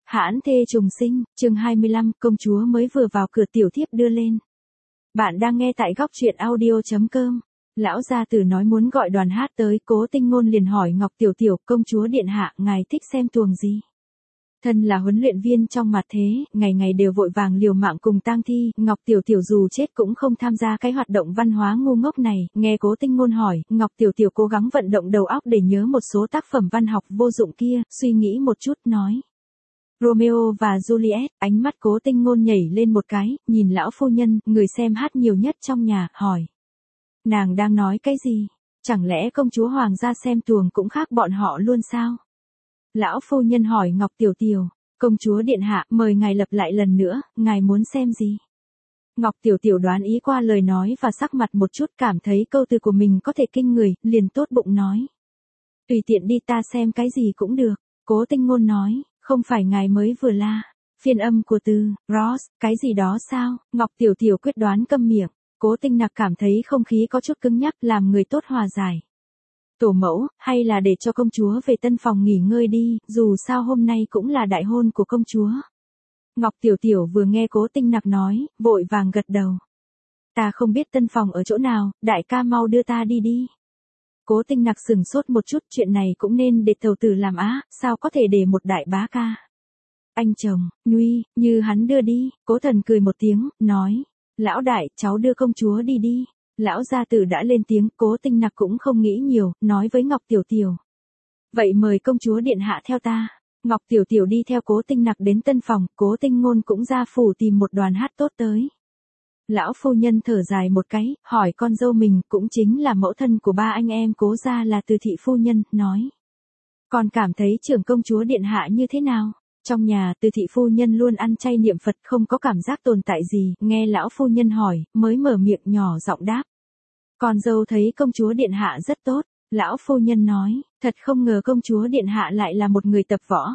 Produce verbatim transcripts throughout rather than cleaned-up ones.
Hãn thê trùng sinh, chương hai mươi lăm, công chúa mới vừa vào cửa tiểu thiếp đưa lên. Bạn đang nghe tại góc truyện audio.com. Lão gia tử nói muốn gọi đoàn hát tới, Cố Tinh Ngôn liền hỏi Ngọc Tiểu Tiểu, công chúa điện hạ, ngài thích xem tuồng gì? Thân là huấn luyện viên trong mặt thế, ngày ngày đều vội vàng liều mạng cùng tang thi, Ngọc Tiểu Tiểu dù chết cũng không tham gia cái hoạt động văn hóa ngu ngốc này, nghe Cố Tinh Ngôn hỏi, Ngọc Tiểu Tiểu cố gắng vận động đầu óc để nhớ một số tác phẩm văn học vô dụng kia, suy nghĩ một chút nói. Romeo và Juliet, ánh mắt Cố Tinh Ngôn nhảy lên một cái, nhìn lão phu nhân, người xem hát nhiều nhất trong nhà, hỏi. Nàng đang nói cái gì? Chẳng lẽ công chúa hoàng gia xem tuồng cũng khác bọn họ luôn sao? Lão phu nhân hỏi Ngọc Tiểu Tiểu, công chúa điện hạ, mời ngài lặp lại lần nữa, ngài muốn xem gì? Ngọc Tiểu Tiểu đoán ý qua lời nói và sắc mặt một chút, cảm thấy câu từ của mình có thể kinh người, liền tốt bụng nói. Tùy tiện đi, ta xem cái gì cũng được. Cố Tinh Ngôn nói, không phải ngài mới vừa la. Phiên âm của từ, Ross, cái gì đó sao? Ngọc Tiểu Tiểu quyết đoán câm miệng. Cố Tinh Nặc cảm thấy không khí có chút cứng nhắc, làm người tốt hòa giải. Tổ mẫu, hay là để cho công chúa về tân phòng nghỉ ngơi đi, dù sao hôm nay cũng là đại hôn của công chúa. Ngọc Tiểu Tiểu vừa nghe Cố Tinh Nặc nói, vội vàng gật đầu. Ta không biết tân phòng ở chỗ nào, đại ca mau đưa ta đi đi. Cố Tinh Nặc sừng sốt một chút, chuyện này cũng nên để tàu tử làm á, sao có thể để một đại bá ca. Anh chồng, Nguy, như hắn đưa đi, Cố Thần cười một tiếng, nói. Lão đại, cháu đưa công chúa đi đi. Lão gia tử đã lên tiếng, Cố Tinh Nặc cũng không nghĩ nhiều, nói với Ngọc Tiểu Tiểu. Vậy mời công chúa điện hạ theo ta. Ngọc Tiểu Tiểu đi theo Cố Tinh Nặc đến tân phòng, Cố Tinh Ngôn cũng ra phủ tìm một đoàn hát tốt tới. Lão phu nhân thở dài một cái, hỏi con dâu mình, cũng chính là mẫu thân của ba anh em Cố gia là Từ thị phu nhân, nói. Con cảm thấy trưởng công chúa điện hạ như thế nào? Trong nhà, Từ thị phu nhân luôn ăn chay niệm Phật, không có cảm giác tồn tại gì, nghe lão phu nhân hỏi, mới mở miệng nhỏ giọng đáp. Con dâu thấy công chúa điện hạ rất tốt, lão phu nhân nói, thật không ngờ công chúa điện hạ lại là một người tập võ.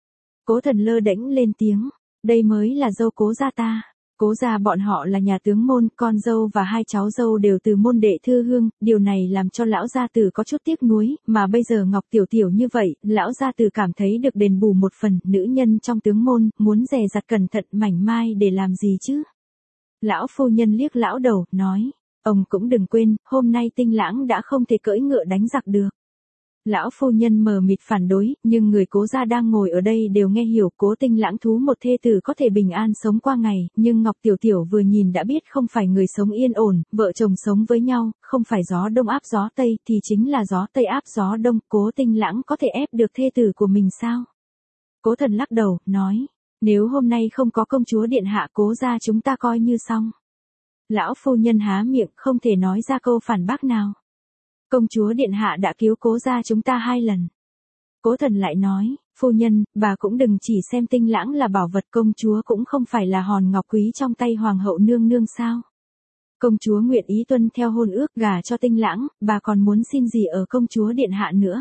Cố Thần lơ đễnh lên tiếng, đây mới là dâu Cố gia ta. Cố gia bọn họ là nhà tướng môn, con dâu và hai cháu dâu đều từ môn đệ thư hương, điều này làm cho lão gia tử có chút tiếc nuối, mà bây giờ Ngọc Tiểu Tiểu như vậy, lão gia tử cảm thấy được đền bù một phần, nữ nhân trong tướng môn, muốn dè dặt cẩn thận mảnh mai để làm gì chứ? Lão phu nhân liếc lão đầu, nói, ông cũng đừng quên, hôm nay Tinh Lãng đã không thể cưỡi ngựa đánh giặc được. Lão phu nhân mờ mịt phản đối, nhưng người Cố gia đang ngồi ở đây đều nghe hiểu, Cố Tinh Lãng thú một thê tử có thể bình an sống qua ngày, nhưng Ngọc Tiểu Tiểu vừa nhìn đã biết không phải người sống yên ổn, vợ chồng sống với nhau, không phải gió đông áp gió tây thì chính là gió tây áp gió đông, Cố Tinh Lãng có thể ép được thê tử của mình sao? Cố Thần lắc đầu, nói, nếu hôm nay không có công chúa điện hạ Cố gia chúng ta coi như xong. Lão phu nhân há miệng không thể nói ra câu phản bác nào. Công chúa điện hạ đã cứu Cố gia chúng ta hai lần. Cố Thần lại nói, phu nhân, bà cũng đừng chỉ xem Tinh Lãng là bảo vật, công chúa cũng không phải là hòn ngọc quý trong tay hoàng hậu nương nương sao. Công chúa nguyện ý tuân theo hôn ước gả cho Tinh Lãng, bà còn muốn xin gì ở công chúa điện hạ nữa.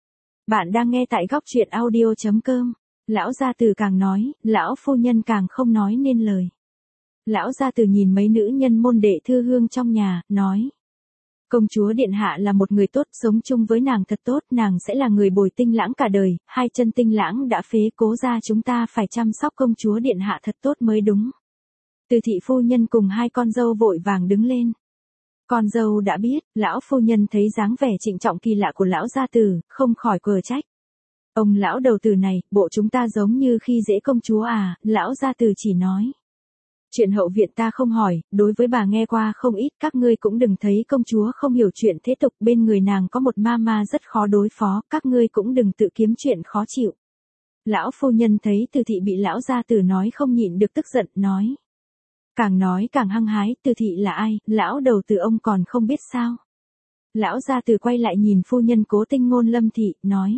Bạn đang nghe tại góc truyện audio.com. Lão gia tử càng nói, lão phu nhân càng không nói nên lời. Lão gia tử nhìn mấy nữ nhân môn đệ thư hương trong nhà, nói. Công chúa điện hạ là một người tốt, sống chung với nàng thật tốt, nàng sẽ là người bồi Tinh Lãng cả đời, hai chân Tinh Lãng đã phế, Cố gia chúng ta phải chăm sóc công chúa điện hạ thật tốt mới đúng. Từ thị phu nhân cùng hai con dâu vội vàng đứng lên. Con dâu đã biết, lão phu nhân thấy dáng vẻ trịnh trọng kỳ lạ của lão gia tử, không khỏi cười trách. Ông lão đầu tử này, bộ chúng ta giống như khi dễ công chúa à, lão gia tử chỉ nói. Chuyện hậu viện ta không hỏi, đối với bà nghe qua không ít, các ngươi cũng đừng thấy công chúa không hiểu chuyện thế tục, bên người nàng có một ma ma rất khó đối phó, các ngươi cũng đừng tự kiếm chuyện khó chịu. Lão phu nhân thấy Từ thị bị lão gia tử nói không nhịn được tức giận, nói. Càng nói càng hăng hái, Từ thị là ai, lão đầu tử ông còn không biết sao. Lão gia tử quay lại nhìn phu nhân Cố Tinh Ngôn Lâm thị, nói.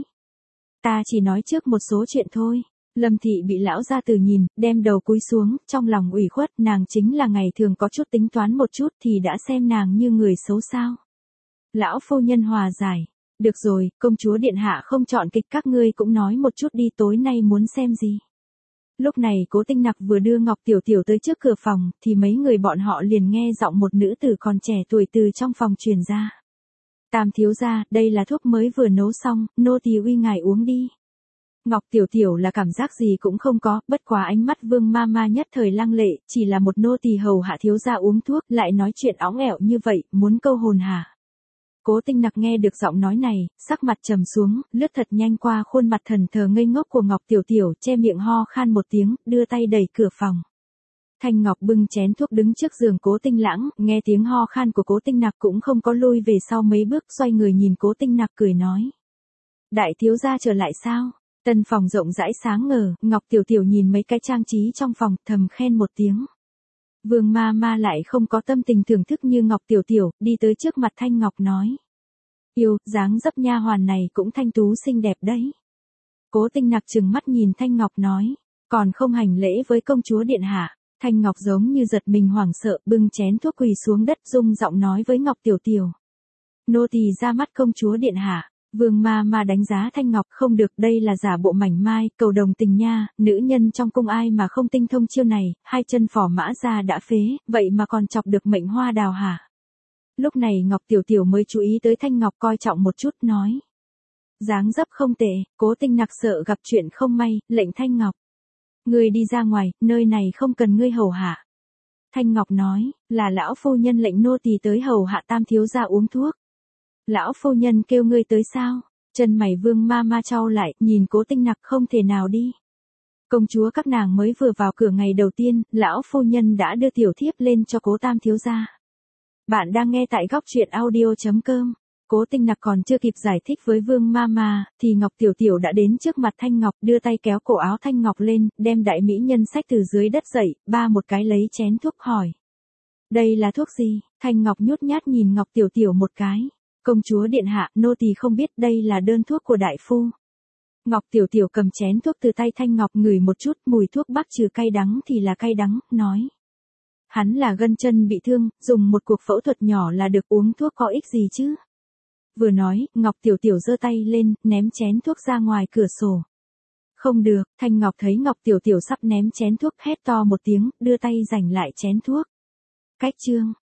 Ta chỉ nói trước một số chuyện thôi. Lâm thị bị lão gia tử nhìn, đem đầu cúi xuống, trong lòng ủy khuất, nàng chính là ngày thường có chút tính toán một chút thì đã xem nàng như người xấu sao. Lão phu nhân hòa giải, được rồi, công chúa điện hạ không chọn kịch, các ngươi cũng nói một chút đi, tối nay muốn xem gì. Lúc này Cố Tinh Nặc vừa đưa Ngọc Tiểu Tiểu tới trước cửa phòng, thì mấy người bọn họ liền nghe giọng một nữ tử còn trẻ tuổi từ trong phòng truyền ra. Tam thiếu gia, đây là thuốc mới vừa nấu xong, nô tỳ uy ngài uống đi. Ngọc Tiểu Tiểu là cảm giác gì cũng không có, bất quá ánh mắt Vương Mama nhất thời lăng lệ, chỉ là một nô tỳ hầu hạ thiếu gia uống thuốc, lại nói chuyện óng ẻo như vậy, muốn câu hồn hả? Cố Tinh Nặc nghe được giọng nói này, sắc mặt trầm xuống, lướt thật nhanh qua khuôn mặt thần thờ ngây ngốc của Ngọc Tiểu Tiểu, che miệng ho khan một tiếng, đưa tay đẩy cửa phòng. Thanh Ngọc bưng chén thuốc đứng trước giường Cố Tinh Lãng, nghe tiếng ho khan của Cố Tinh Nặc cũng không có lui về sau mấy bước, xoay người nhìn Cố Tinh Nặc cười nói. Đại thiếu gia trở lại sao? Tân phòng rộng rãi sáng ngời, Ngọc Tiểu Tiểu nhìn mấy cái trang trí trong phòng, thầm khen một tiếng. Vương Mama lại không có tâm tình thưởng thức như Ngọc Tiểu Tiểu, đi tới trước mặt Thanh Ngọc nói. Yêu, dáng dấp nha hoàn này cũng thanh tú xinh đẹp đấy. Cố Tinh Nặc trừng mắt nhìn Thanh Ngọc nói, còn không hành lễ với công chúa điện hạ. Thanh Ngọc giống như giật mình hoảng sợ, bưng chén thuốc quỳ xuống đất, rung giọng nói với Ngọc Tiểu Tiểu. Nô tỳ ra mắt công chúa điện hạ. Vương Mama đánh giá Thanh Ngọc, không được, đây là giả bộ mảnh mai, cầu đồng tình nha, nữ nhân trong cung ai mà không tinh thông chiêu này, hai chân phỏ mã ra đã phế, vậy mà còn chọc được mệnh hoa đào hả? Lúc này Ngọc Tiểu Tiểu mới chú ý tới Thanh Ngọc, coi trọng một chút nói. Dáng dấp không tệ. Cố Tinh Nặc sợ gặp chuyện không may, lệnh Thanh Ngọc. Ngươi đi ra ngoài, nơi này không cần ngươi hầu hạ. Thanh Ngọc nói, là lão phu nhân lệnh nô tỳ tới hầu hạ Tam thiếu gia uống thuốc. Lão phu nhân kêu ngươi tới sao? Chân mày Vương Mama chau lại, nhìn Cố Tinh Nặc, không thể nào đi. Công chúa các nàng mới vừa vào cửa ngày đầu tiên, lão phu nhân đã đưa tiểu thiếp lên cho Cố Tam thiếu gia. Bạn đang nghe tại góc truyện audio chấm com. Cố Tinh Nặc còn chưa kịp giải thích với Vương Mama, thì Ngọc Tiểu Tiểu đã đến trước mặt Thanh Ngọc, đưa tay kéo cổ áo Thanh Ngọc lên, đem đại mỹ nhân xách từ dưới đất dậy, ba một cái lấy chén thuốc hỏi. Đây là thuốc gì? Thanh Ngọc nhút nhát nhìn Ngọc Tiểu Tiểu một cái. Công chúa điện hạ, nô tỳ không biết, đây là đơn thuốc của đại phu. Ngọc Tiểu Tiểu cầm chén thuốc từ tay Thanh Ngọc ngửi một chút, mùi thuốc bắc trừ cay đắng thì là cay đắng, nói. Hắn là gân chân bị thương, dùng một cuộc phẫu thuật nhỏ là được, uống thuốc có ích gì chứ? Vừa nói, Ngọc Tiểu Tiểu giơ tay lên, ném chén thuốc ra ngoài cửa sổ. Không được, Thanh Ngọc thấy Ngọc Tiểu Tiểu sắp ném chén thuốc, hét to một tiếng, đưa tay giành lại chén thuốc. Cách chương.